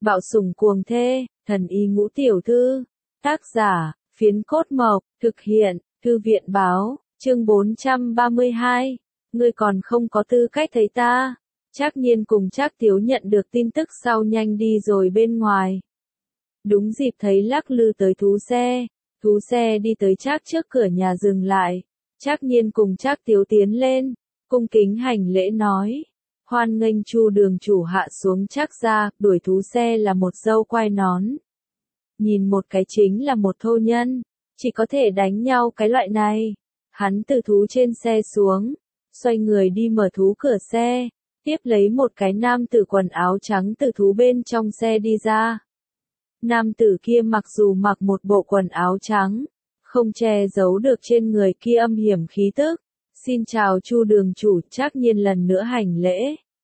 Bạo sủng cuồng thê, thần y ngũ tiểu thư. Tác giả, Phiến Cốt Mộc, thực hiện, Thư viện báo, chương 432. Ngươi còn không có tư cách thấy ta. Trác Nhiên cùng Trác Tiếu nhận được tin tức sau nhanh đi rồi bên ngoài. Đúng dịp thấy lắc lư tới thú xe đi tới Trác trước cửa nhà dừng lại. Trác Nhiên cùng Trác Tiếu tiến lên, cung kính hành lễ nói. Hoan nghênh Chu đường chủ hạ xuống Trác gia, đuổi thú xe là một dâu quai nón. Nhìn một cái chính là một thô nhân, chỉ có thể đánh nhau cái loại này. Hắn từ thú trên xe xuống, xoay người đi mở thú cửa xe, tiếp lấy một cái nam tử quần áo trắng từ thú bên trong xe đi ra. Nam tử kia mặc dù mặc một bộ quần áo trắng, không che giấu được trên người kia âm hiểm khí tức. Xin chào Chu đường chủ, Trác Nhiên lần nữa hành lễ.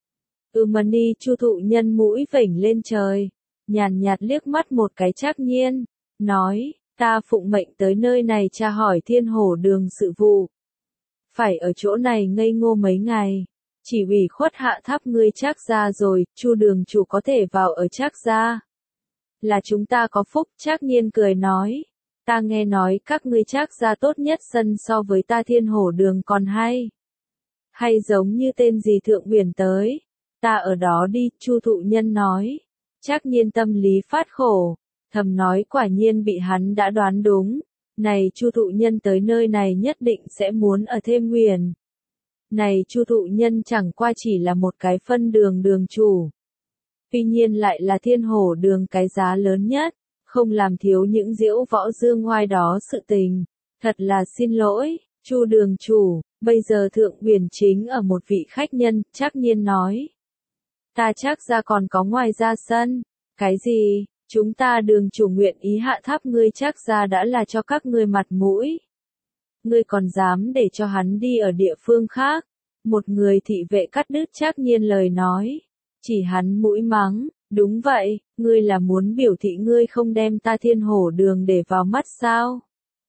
Mani Chu thụ nhân mũi vểnh lên trời, nhàn nhạt liếc mắt một cái Trác Nhiên, nói, ta phụng mệnh tới nơi này tra hỏi Thiên Hổ đường sự vụ. Phải ở chỗ này ngây ngô mấy ngày, chỉ ủy khuất hạ tháp ngươi Trác gia rồi, Chu đường chủ có thể vào ở Trác gia. Là chúng ta có phúc, Trác Nhiên cười nói. Ta nghe nói các ngươi Trác gia tốt nhất sân so với ta Thiên Hổ đường còn hay. Hay giống như tên gì thượng huyền tới. Ta ở đó đi, Chu thụ nhân nói. Trác Nhiên tâm lý phát khổ, thầm nói quả nhiên bị hắn đã đoán đúng. Này Chu thụ nhân tới nơi này nhất định sẽ muốn ở thêm huyền. Này Chu thụ nhân chẳng qua chỉ là một cái phân đường đường chủ. Tuy nhiên lại là Thiên Hổ đường cái giá lớn nhất. Không làm thiếu những diễu võ dương ngoai đó sự tình. Thật là xin lỗi, Chu đường chủ, bây giờ thượng huyền chính ở một vị khách nhân, Trác Nhiên nói. Ta Trác gia còn có ngoài ra sân. Cái gì, chúng ta đường chủ nguyện ý hạ tháp ngươi Trác gia đã là cho các ngươi mặt mũi. Ngươi còn dám để cho hắn đi ở địa phương khác. Một người thị vệ cắt đứt Trác Nhiên lời nói. Chỉ hắn mũi mắng. Đúng vậy, ngươi là muốn biểu thị ngươi không đem ta Thiên Hổ đường để vào mắt sao?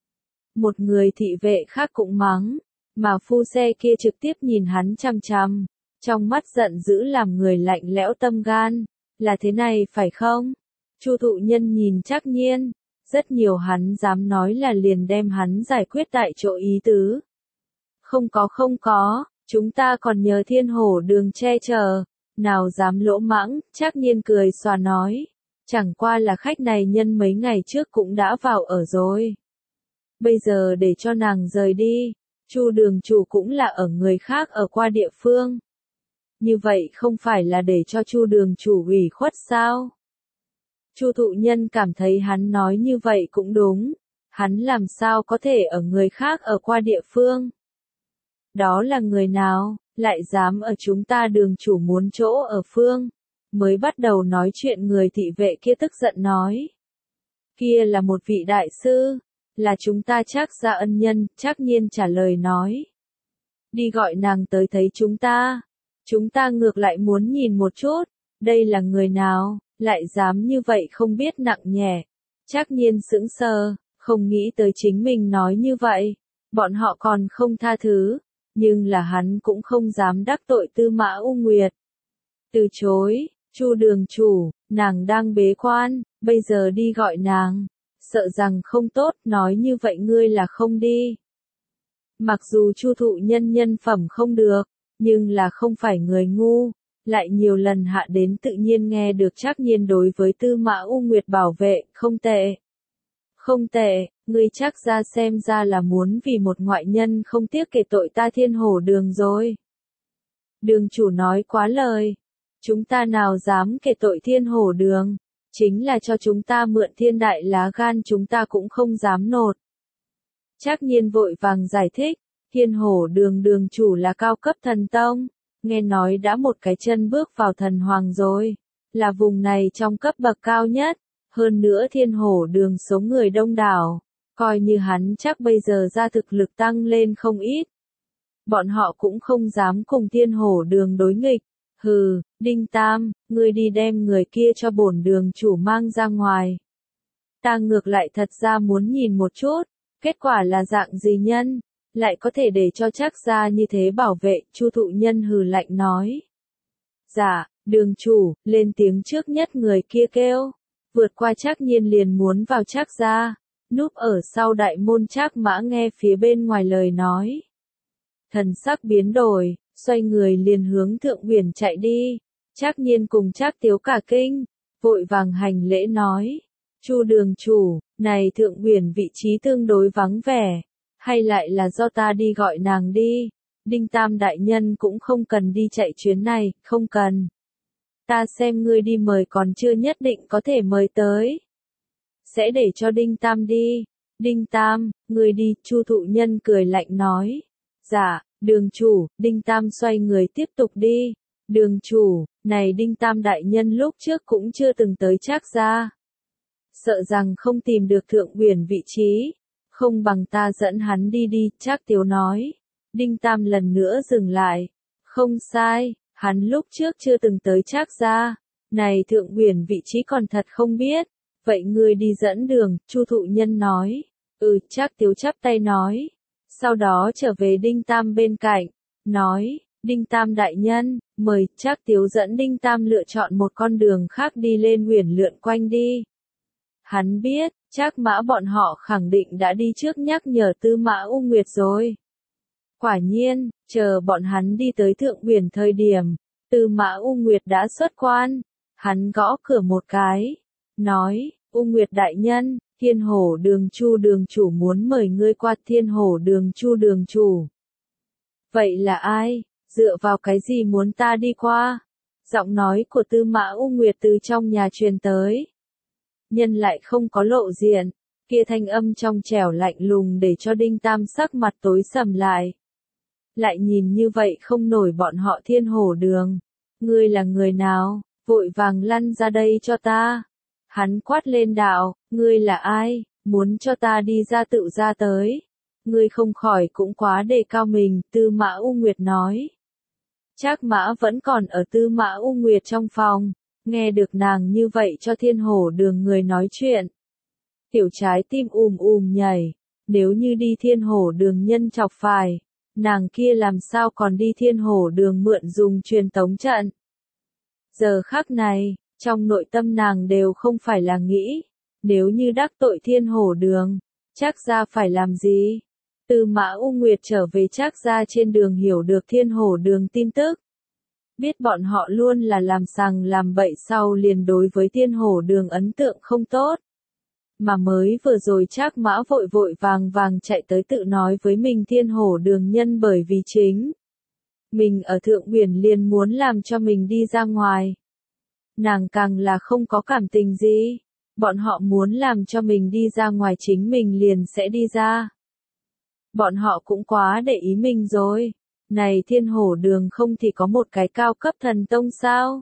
Một người thị vệ khác cũng mắng, mà phu xe kia trực tiếp nhìn hắn chằm chằm, trong mắt giận dữ làm người lạnh lẽo tâm gan, là thế này phải không? Chu thụ nhân nhìn Trác Nhiên, rất nhiều hắn dám nói là liền đem hắn giải quyết tại chỗ ý tứ. Không có, chúng ta còn nhờ Thiên Hổ đường che chở. Nào dám lỗ mãng, Trác Nhiên cười xòa nói. Chẳng qua là khách này nhân mấy ngày trước cũng đã vào ở rồi. Bây giờ để cho nàng rời đi, Chu đường chủ cũng là ở người khác ở qua địa phương. Như vậy không phải là để cho Chu đường chủ ủy khuất sao? Chu thụ nhân cảm thấy hắn nói như vậy cũng đúng. Hắn làm sao có thể ở người khác ở qua địa phương? Đó là người nào? Lại dám ở chúng ta đường chủ muốn chỗ ở phương. Mới bắt đầu nói chuyện người thị vệ kia tức giận nói. Kia là một vị đại sư, là chúng ta Trác gia ân nhân, Trác Nhiên trả lời nói. Đi gọi nàng tới thấy chúng ta ngược lại muốn nhìn một chút, đây là người nào, lại dám như vậy không biết nặng nhẹ. Trác Nhiên sững sờ, không nghĩ tới chính mình nói như vậy, bọn họ còn không tha thứ. Nhưng là hắn cũng không dám đắc tội Tư Mã U Nguyệt. Từ chối, Chu đường chủ, nàng đang bế quan, bây giờ đi gọi nàng. Sợ rằng không tốt, nói như vậy ngươi là không đi. Mặc dù Chu thụ nhân nhân phẩm không được, nhưng là không phải người ngu. Lại nhiều lần hạ đến tự nhiên nghe được Trác Nhiên đối với Tư Mã U Nguyệt bảo vệ, không tệ. Không tệ, ngươi Trác gia xem ra là muốn vì một ngoại nhân không tiếc kể tội ta Thiên Hổ đường rồi. Đường chủ nói quá lời. Chúng ta nào dám kể tội Thiên Hổ đường. Chính là cho chúng ta mượn thiên đại lá gan chúng ta cũng không dám nột. Trác Nhiên vội vàng giải thích. Thiên Hổ đường đường chủ là cao cấp thần tông. Nghe nói đã một cái chân bước vào thần hoàng rồi. Là vùng này trong cấp bậc cao nhất. Hơn nữa Thiên Hổ đường số người đông đảo, coi như hắn chắc bây giờ ra thực lực tăng lên không ít. Bọn họ cũng không dám cùng Thiên Hổ đường đối nghịch. Hừ, Đinh Tam, ngươi đi đem người kia cho bổn đường chủ mang ra ngoài. Ta ngược lại thật ra muốn nhìn một chút, kết quả là dạng gì nhân, lại có thể để cho Trác gia như thế bảo vệ, Chu thụ nhân hừ lạnh nói. Dạ, đường chủ, lên tiếng trước nhất người kia kêu. Vượt qua Trác Nhiên liền muốn vào Trác gia. Núp ở sau đại môn Trác Mã nghe phía bên ngoài lời nói. Thần sắc biến đổi, xoay người liền hướng Thượng Uyển chạy đi. Trác Nhiên cùng Trác Tiếu cả kinh, vội vàng hành lễ nói. Chu đường chủ, này Thượng Uyển vị trí tương đối vắng vẻ, hay lại là do ta đi gọi nàng đi. Đinh Tam đại nhân cũng không cần đi chạy chuyến này, không cần. Ta xem ngươi đi mời còn chưa nhất định có thể mời tới. Sẽ để cho Đinh Tam đi. Đinh Tam, ngươi đi, Chu thụ nhân cười lạnh nói. Dạ, đường chủ, Đinh Tam xoay người tiếp tục đi. Đường chủ, này Đinh Tam đại nhân lúc trước cũng chưa từng tới Trác gia. Sợ rằng không tìm được Thượng Uyển vị trí. Không bằng ta dẫn hắn đi đi, Trác Tiếu nói. Đinh Tam lần nữa dừng lại. Không sai, hắn lúc trước chưa từng tới Trác gia. Này Thượng Uyển vị trí còn thật không biết. Vậy ngươi đi dẫn đường, Chu thụ nhân nói. Trác Tiếu chắp tay nói. Sau đó trở về Đinh Tam bên cạnh. Nói, Đinh Tam đại nhân, mời. Trác Tiếu dẫn Đinh Tam lựa chọn một con đường khác đi lên Uyển lượn quanh đi. Hắn biết, Trác Mã bọn họ khẳng định đã đi trước nhắc nhở Tư Mã U Nguyệt rồi. Quả nhiên, chờ bọn hắn đi tới Thượng Uyển thời điểm, Tư Mã U Nguyệt đã xuất quan. Hắn gõ cửa một cái, nói, U Nguyệt đại nhân, Thiên Hổ đường Chu đường chủ muốn mời ngươi qua. Thiên Hổ đường Chu đường chủ. Vậy là ai? Dựa vào cái gì muốn ta đi qua? Giọng nói của Tư Mã U Nguyệt từ trong nhà truyền tới. Nhân lại không có lộ diện, kia thanh âm trong trẻo lạnh lùng để cho Đinh Tam sắc mặt tối sầm lại. Lại nhìn như vậy không nổi bọn họ Thiên Hổ đường. Ngươi là người nào? Vội vàng lăn ra đây cho ta. Hắn quát lên đạo, ngươi là ai? Muốn cho ta đi ra tự ra tới. Ngươi không khỏi cũng quá đề cao mình, Tư Mã U Nguyệt nói. Trác Mã vẫn còn ở Tư Mã U Nguyệt trong phòng. Nghe được nàng như vậy cho Thiên Hổ đường người nói chuyện. Tiểu trái tim nhảy. Nếu như đi Thiên Hổ đường nhân chọc phải. Nàng kia làm sao còn đi Thiên Hổ đường mượn dùng truyền tống trận. Giờ khắc này, trong nội tâm nàng đều không phải là nghĩ. Nếu như đắc tội Thiên Hổ đường, Trác gia phải làm gì? Tư Mã U Nguyệt trở về Trác gia trên đường hiểu được Thiên Hổ đường tin tức. Biết bọn họ luôn là làm sằng làm bậy sau liền đối với Thiên Hổ đường ấn tượng không tốt. Mà mới vừa rồi Trác Mã vội vội vàng chạy tới tự nói với mình Thiên Hổ đường nhân bởi vì chính. Mình ở Thượng Uyển liền muốn làm cho mình đi ra ngoài. Nàng càng là không có cảm tình gì. Bọn họ muốn làm cho mình đi ra ngoài chính mình liền sẽ đi ra. Bọn họ cũng quá để ý mình rồi. Này Thiên Hổ đường không thì có một cái cao cấp thần tông sao?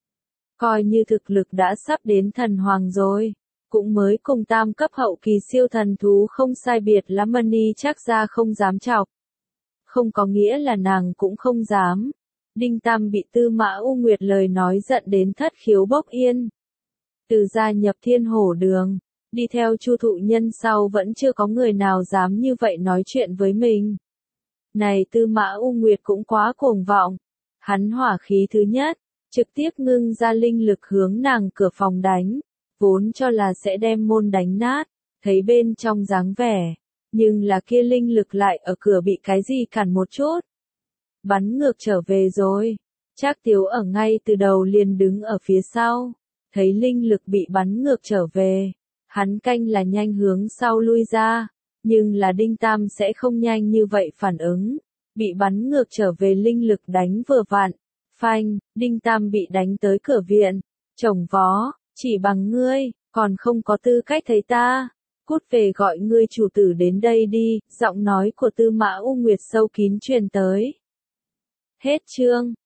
Coi như thực lực đã sắp đến thần hoàng rồi. Cũng mới cùng tam cấp hậu kỳ siêu thần thú không sai biệt lắm Mani Trác gia không dám chọc. Không có nghĩa là nàng cũng không dám. Đinh Tam bị Tư Mã U Nguyệt lời nói giận đến thất khiếu bốc yên. Từ gia nhập Thiên Hổ đường, đi theo Chu thụ nhân sau vẫn chưa có người nào dám như vậy nói chuyện với mình. Này Tư Mã U Nguyệt cũng quá cuồng vọng. Hắn hỏa khí thứ nhất, trực tiếp ngưng ra linh lực hướng nàng cửa phòng đánh. Vốn cho là sẽ đem môn đánh nát, thấy bên trong dáng vẻ. Nhưng là kia linh lực lại ở cửa bị cái gì cản một chút. Bắn ngược trở về rồi. Trác Tiếu ở ngay từ đầu liền đứng ở phía sau. Thấy linh lực bị bắn ngược trở về. Hắn canh là nhanh hướng sau lui ra. Nhưng là Đinh Tam sẽ không nhanh như vậy phản ứng. Bị bắn ngược trở về linh lực đánh vừa vặn. Phanh, Đinh Tam bị đánh tới cửa viện. Chồng vó, chỉ bằng ngươi, còn không có tư cách thấy ta. Cút về gọi ngươi chủ tử đến đây đi, giọng nói của Tư Mã U Nguyệt sâu kín truyền tới. Hết chương.